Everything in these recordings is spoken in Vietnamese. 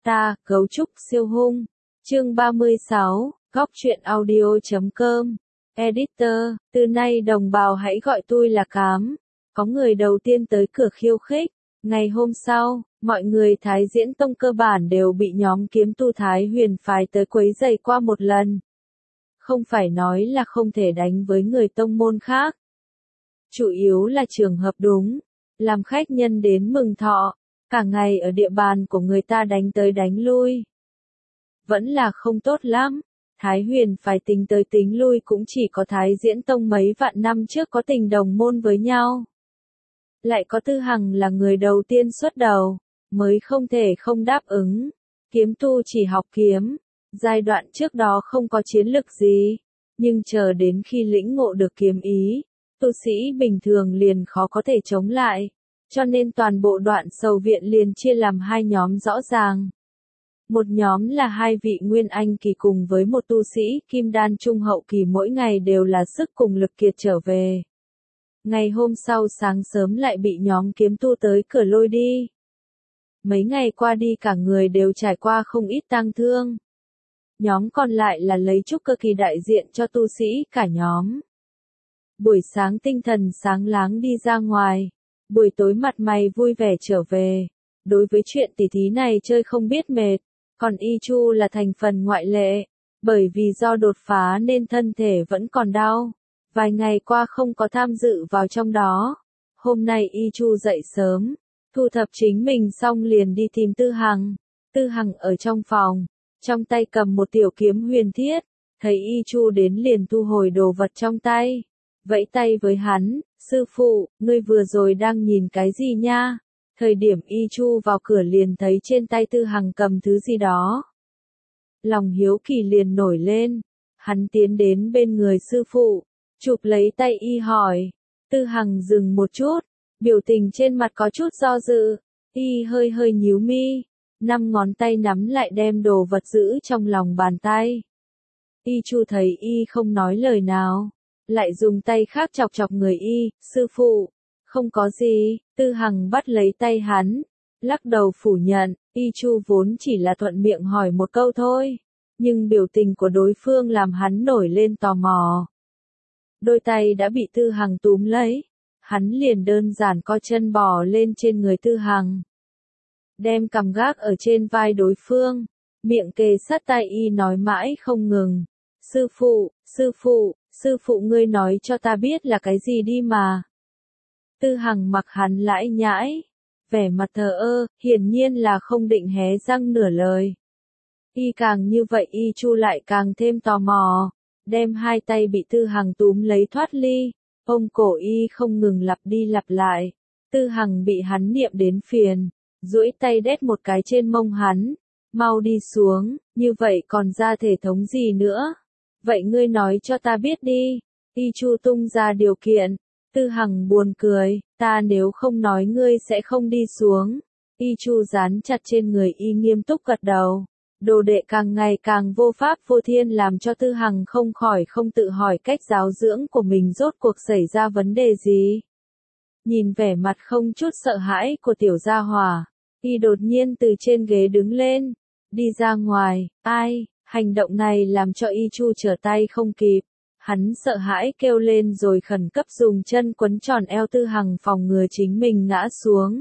Ta, cấu trúc siêu hung. Chương 36, góc truyện audio.com. Editor, từ nay đồng bào hãy gọi tôi là Cám. Có người đầu tiên tới cửa khiêu khích. Ngày hôm sau, mọi người Thái Diễn Tông cơ bản đều bị nhóm kiếm tu Thái Huyền phái tới quấy rầy qua một lần. Không phải nói là không thể đánh với người tông môn khác. Chủ yếu là trường hợp đúng. Làm khách nhân đến mừng thọ, cả ngày ở địa bàn của người ta đánh tới đánh lui. Vẫn là không tốt lắm. Thái Huyền phải tính tới tính lui cũng chỉ có Thái Diễn Tông mấy vạn năm trước có tình đồng môn với nhau. Lại có Tư Hằng là người đầu tiên xuất đầu, mới không thể không đáp ứng. Kiếm tu chỉ học kiếm, giai đoạn trước đó không có chiến lực gì, nhưng chờ đến khi lĩnh ngộ được kiếm ý, tu sĩ bình thường liền khó có thể chống lại, cho nên toàn bộ Đoạn Sầu Viện liền chia làm hai nhóm rõ ràng. Một nhóm là hai vị Nguyên Anh kỳ cùng với một tu sĩ Kim Đan trung hậu kỳ mỗi ngày đều là sức cùng lực kiệt trở về. Ngày hôm sau sáng sớm lại bị nhóm kiếm tu tới cửa lôi đi. Mấy ngày qua đi cả người đều trải qua không ít tang thương. Nhóm còn lại là lấy trúc cơ kỳ đại diện cho tu sĩ cả nhóm. Buổi sáng tinh thần sáng láng đi ra ngoài, buổi tối mặt mày vui vẻ trở về. Đối với chuyện tỉ thí này chơi không biết mệt, còn Y Chu là thành phần ngoại lệ, bởi vì do đột phá nên thân thể vẫn còn đau. Vài ngày qua không có tham dự vào trong đó. Hôm nay Y Chu dậy sớm, thu thập chính mình xong liền đi tìm Tư Hằng. Tư Hằng ở trong phòng, trong tay cầm một tiểu kiếm huyền thiết, thấy Y Chu đến liền thu hồi đồ vật trong tay. Vẫy tay với hắn, sư phụ, ngươi vừa rồi đang nhìn cái gì nha? Thời điểm Y Chu vào cửa liền thấy trên tay Tư Hằng cầm thứ gì đó. Lòng hiếu kỳ liền nổi lên, hắn tiến đến bên người sư phụ, chụp lấy tay Y hỏi. Tư Hằng dừng một chút, biểu tình trên mặt có chút do dự, Y hơi hơi nhíu mi, 5 ngón tay nắm lại đem đồ vật giữ trong lòng bàn tay. Y Chu thấy Y không nói lời nào, lại dùng tay khác chọc chọc người Y, sư phụ, không có gì. Tư Hằng bắt lấy tay hắn, lắc đầu phủ nhận. Y Chu vốn chỉ là thuận miệng hỏi một câu thôi, nhưng biểu tình của đối phương làm hắn nổi lên tò mò. Đôi tay đã bị Tư Hằng túm lấy, hắn liền đơn giản co chân bò lên trên người Tư Hằng, đem cằm gác ở trên vai đối phương, miệng kề sát tai Y nói mãi không ngừng. Sư phụ, sư phụ, sư phụ ngươi nói cho ta biết là cái gì đi mà. Tư Hằng mặc hắn lãi nhãi, vẻ mặt thờ ơ, hiển nhiên là không định hé răng nửa lời. Y càng như vậy Y Chu lại càng thêm tò mò, đem hai tay bị Tư Hằng túm lấy thoát ly, ôm cổ Y không ngừng lặp đi lặp lại. Tư Hằng bị hắn niệm đến phiền, duỗi tay đét một cái trên mông hắn, mau đi xuống, như vậy còn ra thể thống gì nữa? Vậy ngươi nói cho ta biết đi. Y Chu tung ra điều kiện. Tư Hằng buồn cười, ta nếu không nói ngươi sẽ không đi xuống. Y Chu dán chặt trên người Y nghiêm túc gật đầu. Đồ đệ càng ngày càng vô pháp vô thiên làm cho Tư Hằng không khỏi không tự hỏi cách giáo dưỡng của mình rốt cuộc xảy ra vấn đề gì. Nhìn vẻ mặt không chút sợ hãi của tiểu gia hỏa, Y đột nhiên từ trên ghế đứng lên, đi ra ngoài. Ai, hành động này làm cho Y Chu trở tay không kịp. Hắn sợ hãi kêu lên rồi khẩn cấp dùng chân quấn tròn eo Tư Hằng phòng ngừa chính mình ngã xuống.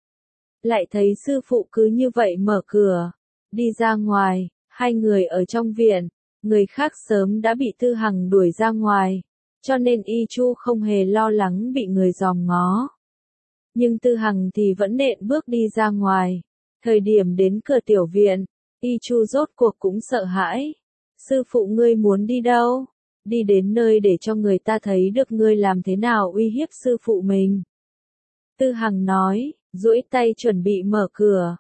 Lại thấy sư phụ cứ như vậy mở cửa, đi ra ngoài. Hai người ở trong viện, người khác sớm đã bị Tư Hằng đuổi ra ngoài, cho nên Y Chu không hề lo lắng bị người dòm ngó. Nhưng Tư Hằng thì vẫn nện bước đi ra ngoài. Thời điểm đến cửa tiểu viện, Y Chu rốt cuộc cũng sợ hãi. Sư phụ ngươi muốn đi đâu? Đi đến nơi để cho người ta thấy được ngươi làm thế nào uy hiếp sư phụ mình. Tư Hằng nói, duỗi tay chuẩn bị mở cửa.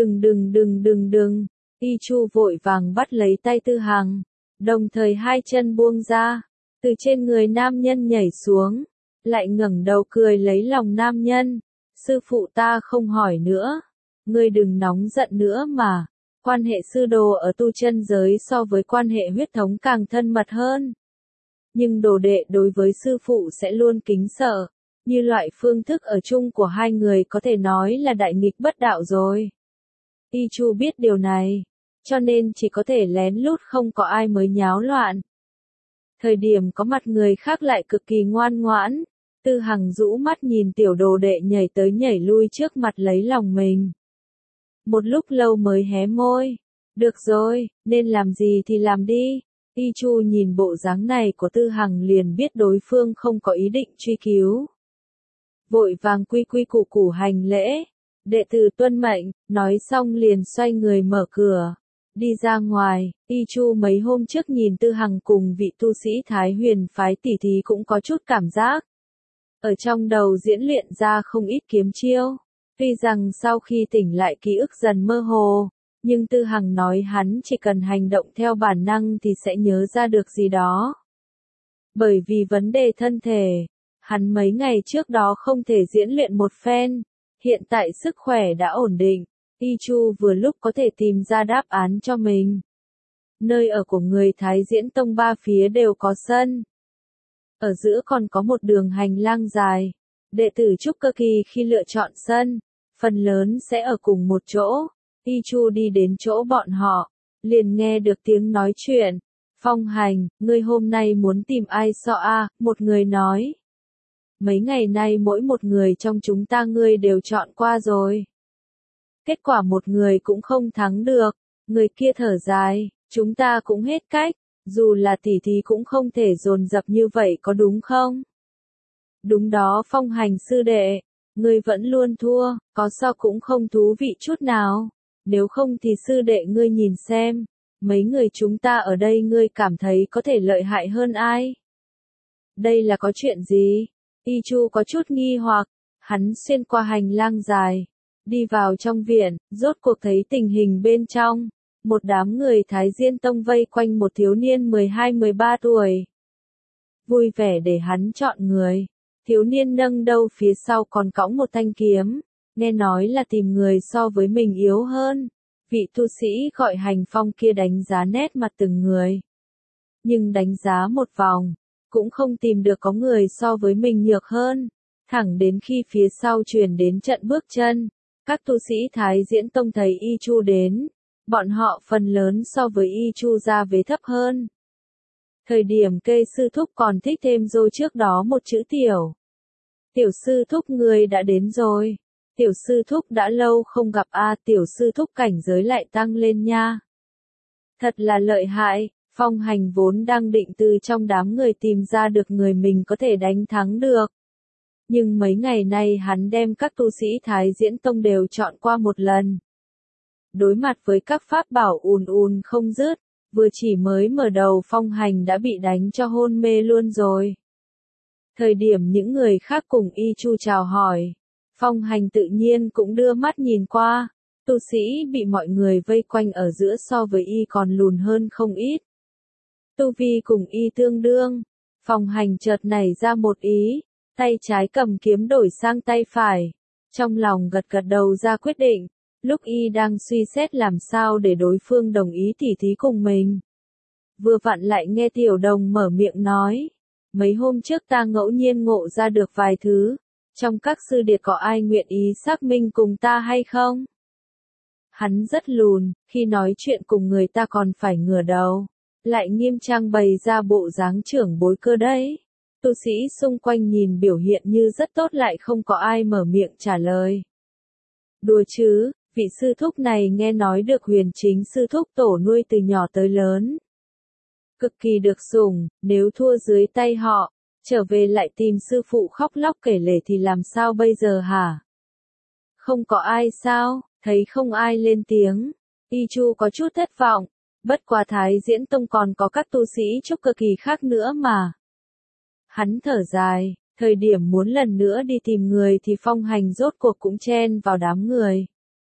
Đừng. Y Chu vội vàng bắt lấy tay Tư Hằng, đồng thời hai chân buông ra, từ trên người nam nhân nhảy xuống, lại ngẩng đầu cười lấy lòng nam nhân. Sư phụ ta không hỏi nữa, ngươi đừng nóng giận nữa mà. Quan hệ sư đồ ở tu chân giới so với quan hệ huyết thống càng thân mật hơn. Nhưng đồ đệ đối với sư phụ sẽ luôn kính sợ, như loại phương thức ở chung của hai người có thể nói là đại nghịch bất đạo rồi. Y Chu biết điều này, cho nên chỉ có thể lén lút không có ai mới nháo loạn. Thời điểm có mặt người khác lại cực kỳ ngoan ngoãn, Tư Hằng rũ mắt nhìn tiểu đồ đệ nhảy tới nhảy lui trước mặt lấy lòng mình. Một lúc lâu mới hé môi, được rồi, nên làm gì thì làm đi. Y Chu nhìn bộ dáng này của Tư Hằng liền biết đối phương không có ý định truy cứu. Vội vàng quy quy củ củ hành lễ, đệ tử tuân mệnh, nói xong liền xoay người mở cửa, đi ra ngoài. Y Chu mấy hôm trước nhìn Tư Hằng cùng vị tu sĩ Thái Huyền phái tỷ thí cũng có chút cảm giác. Ở trong đầu diễn luyện ra không ít kiếm chiêu, tuy rằng sau khi tỉnh lại ký ức dần mơ hồ, nhưng Tư Hằng nói hắn chỉ cần hành động theo bản năng thì sẽ nhớ ra được gì đó. Bởi vì vấn đề thân thể, hắn mấy ngày trước đó không thể diễn luyện một phen, hiện tại sức khỏe đã ổn định, Y Chu vừa lúc có thể tìm ra đáp án cho mình. Nơi ở của người Thái Diễn Tông ba phía đều có sân. Ở giữa còn có một đường hành lang dài, đệ tử trúc cơ kỳ khi lựa chọn sân, phần lớn sẽ ở cùng một chỗ. Y Chu đi đến chỗ bọn họ, liền nghe được tiếng nói chuyện. Phong Hành, ngươi hôm nay muốn tìm ai so a? Một người nói. Mấy ngày nay mỗi một người trong chúng ta ngươi đều chọn qua rồi. Kết quả một người cũng không thắng được, người kia thở dài, chúng ta cũng hết cách, dù là tỷ thí cũng không thể dồn dập như vậy có đúng không? Đúng đó Phong Hành sư đệ, ngươi vẫn luôn thua, có sao cũng không thú vị chút nào. Nếu không thì sư đệ ngươi nhìn xem, mấy người chúng ta ở đây ngươi cảm thấy có thể lợi hại hơn ai? Đây là có chuyện gì? Y Chu có chút nghi hoặc, hắn xuyên qua hành lang dài, đi vào trong viện, rốt cuộc thấy tình hình bên trong. Một đám người Thái Diên Tông vây quanh một thiếu niên 12-13 tuổi. Vui vẻ để hắn chọn người, thiếu niên nâng đầu phía sau còn cõng một thanh kiếm. Nghe nói là tìm người so với mình yếu hơn. Vị tu sĩ gọi Hành Phong kia đánh giá nét mặt từng người. Nhưng đánh giá một vòng, cũng không tìm được có người so với mình nhược hơn. Thẳng đến khi phía sau truyền đến trận bước chân, các tu sĩ Thái Diễn Tông thấy Y Chu đến, bọn họ phần lớn so với Y Chu ra vế thấp hơn. Thời điểm kê sư thúc còn thích thêm rồi trước đó một chữ tiểu. Tiểu sư thúc người đã đến rồi. Tiểu sư thúc đã lâu không gặp a, tiểu sư thúc cảnh giới lại tăng lên nha. Thật là lợi hại, Phong Hành vốn đang định từ trong đám người tìm ra được người mình có thể đánh thắng được. Nhưng mấy ngày nay hắn đem các tu sĩ Thái Diễn Tông đều chọn qua một lần. Đối mặt với các pháp bảo ùn ùn không dứt, vừa chỉ mới mở đầu Phong Hành đã bị đánh cho hôn mê luôn rồi. Thời điểm những người khác cùng Y Chu chào hỏi, Phong Hành tự nhiên cũng đưa mắt nhìn qua, tu sĩ bị mọi người vây quanh ở giữa so với Y còn lùn hơn không ít. Tu vi cùng Y tương đương, Phong Hành chợt nảy ra một ý, tay trái cầm kiếm đổi sang tay phải, trong lòng gật gật đầu ra quyết định, lúc Y đang suy xét làm sao để đối phương đồng ý tỉ thí cùng mình. Vừa vặn lại nghe Tiểu Đồng mở miệng nói, mấy hôm trước ta ngẫu nhiên ngộ ra được vài thứ. Trong các sư điệt có ai nguyện ý xác minh cùng ta hay không? Hắn rất lùn, khi nói chuyện cùng người ta còn phải ngửa đầu, lại nghiêm trang bày ra bộ dáng trưởng bối cơ đấy. Tu sĩ xung quanh nhìn biểu hiện như rất tốt lại không có ai mở miệng trả lời. Đùa chứ, vị sư thúc này nghe nói được Huyền Chính sư thúc tổ nuôi từ nhỏ tới lớn. Cực kỳ được sủng, nếu thua dưới tay họ, trở về lại tìm sư phụ khóc lóc kể lể thì làm sao bây giờ hả? Không có ai sao, thấy không ai lên tiếng. Y Chu có chút thất vọng, bất quá Thái Diễn Tông còn có các tu sĩ trúc cơ kỳ khác nữa mà. Hắn thở dài, thời điểm muốn lần nữa đi tìm người thì Phong Hành rốt cuộc cũng chen vào đám người.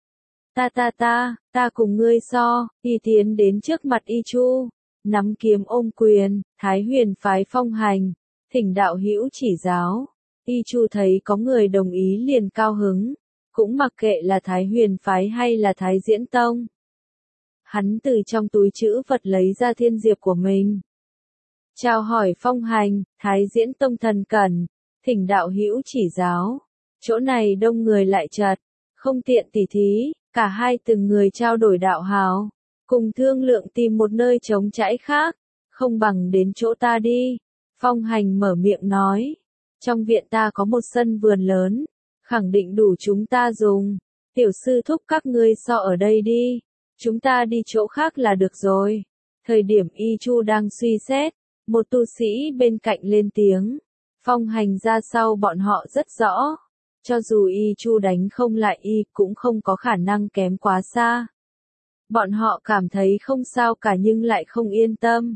Ta cùng ngươi so, Y tiến đến trước mặt Y Chu, nắm kiếm ôm quyền, Thái Huyền phái Phong Hành. Thỉnh đạo hữu chỉ giáo, Y Chu thấy có người đồng ý liền cao hứng, cũng mặc kệ là Thái Huyền phái hay là Thái Diễn Tông. Hắn từ trong túi trữ vật lấy ra thiên diệp của mình. Chào hỏi Phong Hành, Thái Diễn Tông thần cẩn, thỉnh đạo hữu chỉ giáo. Chỗ này đông người lại chật, Không tiện tỉ thí, cả hai từng người trao đổi đạo hào, cùng thương lượng tìm một nơi trống trải khác, không bằng đến chỗ ta đi. Phong Hành mở miệng nói, trong viện ta có một sân vườn lớn, khẳng định đủ chúng ta dùng, tiểu sư thúc các ngươi so ở đây đi, chúng ta đi chỗ khác là được rồi. Thời điểm Y Chu đang suy xét, một tu sĩ bên cạnh lên tiếng, Phong Hành ra sau bọn họ rất rõ, cho dù Y Chu đánh không lại Y cũng không có khả năng kém quá xa. Bọn họ cảm thấy không sao cả nhưng lại không yên tâm.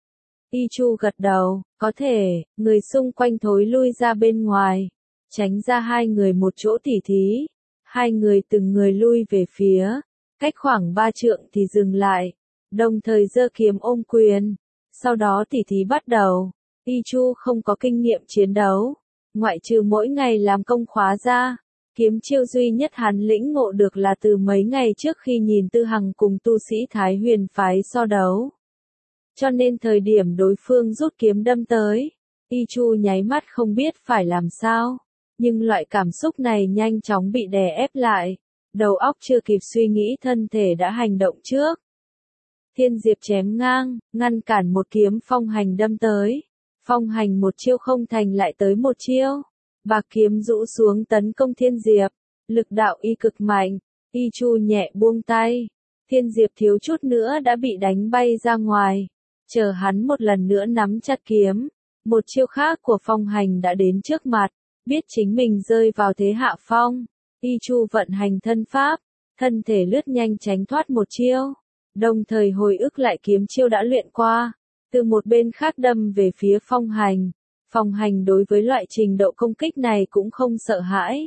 Y Chu gật đầu, có thể, người xung quanh thối lui ra bên ngoài, tránh ra hai người một chỗ tỉ thí. Hai người từng người lui về phía, cách khoảng 3 trượng thì dừng lại, đồng thời giơ kiếm ôm quyền. Sau đó tỉ thí bắt đầu. Y Chu không có kinh nghiệm chiến đấu, ngoại trừ mỗi ngày làm công khóa ra. Kiếm chiêu duy nhất hắn lĩnh ngộ được là từ mấy ngày trước khi nhìn Tư Hằng cùng tu sĩ Thái Huyền phái so đấu. Cho nên thời điểm đối phương rút kiếm đâm tới, Y Chu nháy mắt không biết phải làm sao, nhưng loại cảm xúc này nhanh chóng bị đè ép lại, đầu óc chưa kịp suy nghĩ thân thể đã hành động trước. Thiên Diệp chém ngang, ngăn cản một kiếm Phong Hành đâm tới. Phong Hành một chiêu không thành lại tới một chiêu. Bạc kiếm rũ xuống tấn công Thiên Diệp, lực đạo y cực mạnh, Y Chu nhẹ buông tay. Thiên Diệp thiếu chút nữa đã bị đánh bay ra ngoài. Chờ hắn một lần nữa nắm chặt kiếm, một chiêu khác của Phong Hành đã đến trước mặt, biết chính mình rơi vào thế hạ phong. Y Chu vận hành thân pháp, thân thể lướt nhanh tránh thoát một chiêu, đồng thời hồi ức lại kiếm chiêu đã luyện qua, từ một bên khác đâm về phía Phong Hành. Phong Hành đối với loại trình độ công kích này cũng không sợ hãi.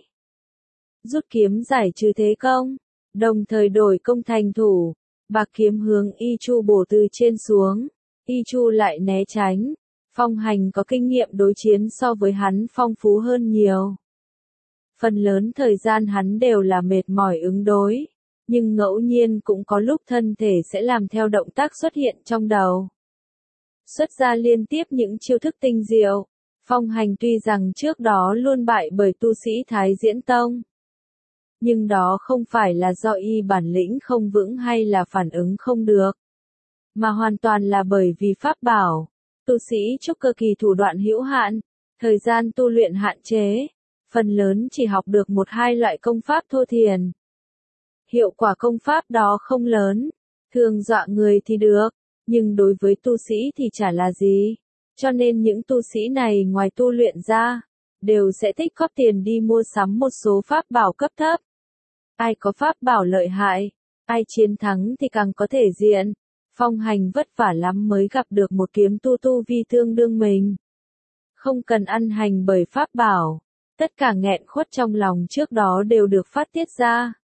Rút kiếm giải trừ thế công, đồng thời đổi công thành thủ, bạc kiếm hướng Y Chu bổ từ trên xuống. Y Chu lại né tránh. Phong Hành có kinh nghiệm đối chiến so với hắn phong phú hơn nhiều. Phần lớn thời gian hắn đều là mệt mỏi ứng đối, nhưng ngẫu nhiên cũng có lúc thân thể sẽ làm theo động tác xuất hiện trong đầu. Xuất ra liên tiếp những chiêu thức tinh diệu. Phong Hành tuy rằng trước đó luôn bại bởi tu sĩ Thái Diễn Tông, nhưng đó không phải là do y bản lĩnh không vững hay là phản ứng không được, mà hoàn toàn là bởi vì pháp bảo. Tu sĩ trúc cơ kỳ thủ đoạn hữu hạn, thời gian tu luyện hạn chế, phần lớn chỉ học được một hai loại công pháp thô thiển. Hiệu quả công pháp đó không lớn, thường dọa người thì được, nhưng đối với tu sĩ thì chả là gì. Cho nên những tu sĩ này ngoài tu luyện ra, đều sẽ tích góp tiền đi mua sắm một số pháp bảo cấp thấp. Ai có pháp bảo lợi hại, ai chiến thắng thì càng có thể diện. Phong Hành vất vả lắm mới gặp được một kiếm tu vi tương đương mình. Không cần ăn hành bởi pháp bảo, tất cả nghẹn khuất trong lòng trước đó đều được phát tiết ra.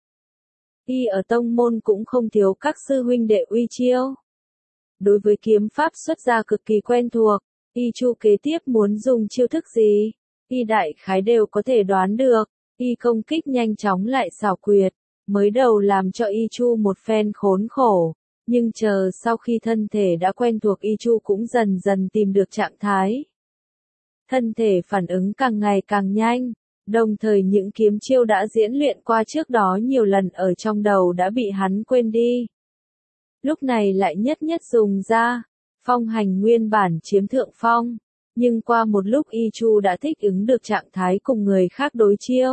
Y ở tông môn cũng không thiếu các sư huynh đệ uy chiêu. Đối với kiếm pháp xuất ra cực kỳ quen thuộc, Y Chu kế tiếp muốn dùng chiêu thức gì, Y đại khái đều có thể đoán được. Y công kích nhanh chóng lại xảo quyệt, mới đầu làm cho Y Chu một phen khốn khổ. Nhưng chờ sau khi thân thể đã quen thuộc Y Chu cũng dần dần tìm được trạng thái. Thân thể phản ứng càng ngày càng nhanh, đồng thời những kiếm chiêu đã diễn luyện qua trước đó nhiều lần ở trong đầu đã bị hắn quên đi. Lúc này lại nhất nhất dùng ra, Phong Hành nguyên bản chiếm thượng phong, nhưng qua một lúc Y Chu đã thích ứng được trạng thái cùng người khác đối chiêu.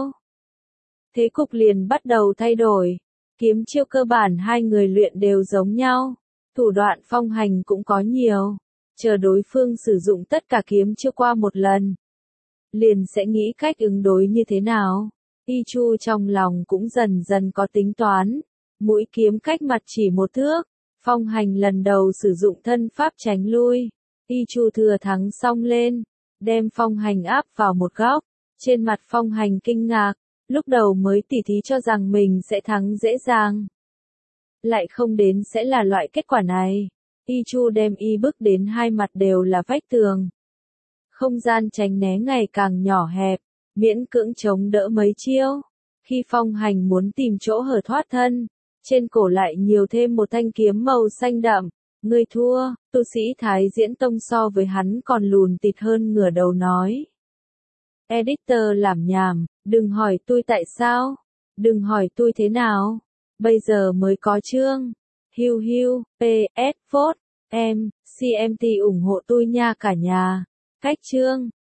Thế cục liền bắt đầu thay đổi. Kiếm chiêu cơ bản hai người luyện đều giống nhau, thủ đoạn Phong Hành cũng có nhiều, chờ đối phương sử dụng tất cả kiếm chiêu qua một lần, liền sẽ nghĩ cách ứng đối như thế nào. Y Chu trong lòng cũng dần dần có tính toán, mũi kiếm cách mặt chỉ một thước, Phong Hành lần đầu sử dụng thân pháp tránh lui, Y Chu thừa thắng xông lên, đem Phong Hành áp vào một góc, trên mặt Phong Hành kinh ngạc. Lúc đầu mới tỉ thí cho rằng mình sẽ thắng dễ dàng. Lại không đến sẽ là loại kết quả này. Y Chu đem Y bước đến hai mặt đều là vách tường. Không gian tránh né ngày càng nhỏ hẹp, miễn cưỡng chống đỡ mấy chiêu. Khi Phong Hành muốn tìm chỗ hở thoát thân, trên cổ lại nhiều thêm một thanh kiếm màu xanh đậm. Ngươi thua, tu sĩ Thái Diễn Tông so với hắn còn lùn tịt hơn ngửa đầu nói. Editor làm nhảm, đừng hỏi tôi tại sao. Đừng hỏi tôi thế nào. Bây giờ mới có chương. Hiu hiu, PS, vote, em, CMT ủng hộ tôi nha cả nhà. Cách chương.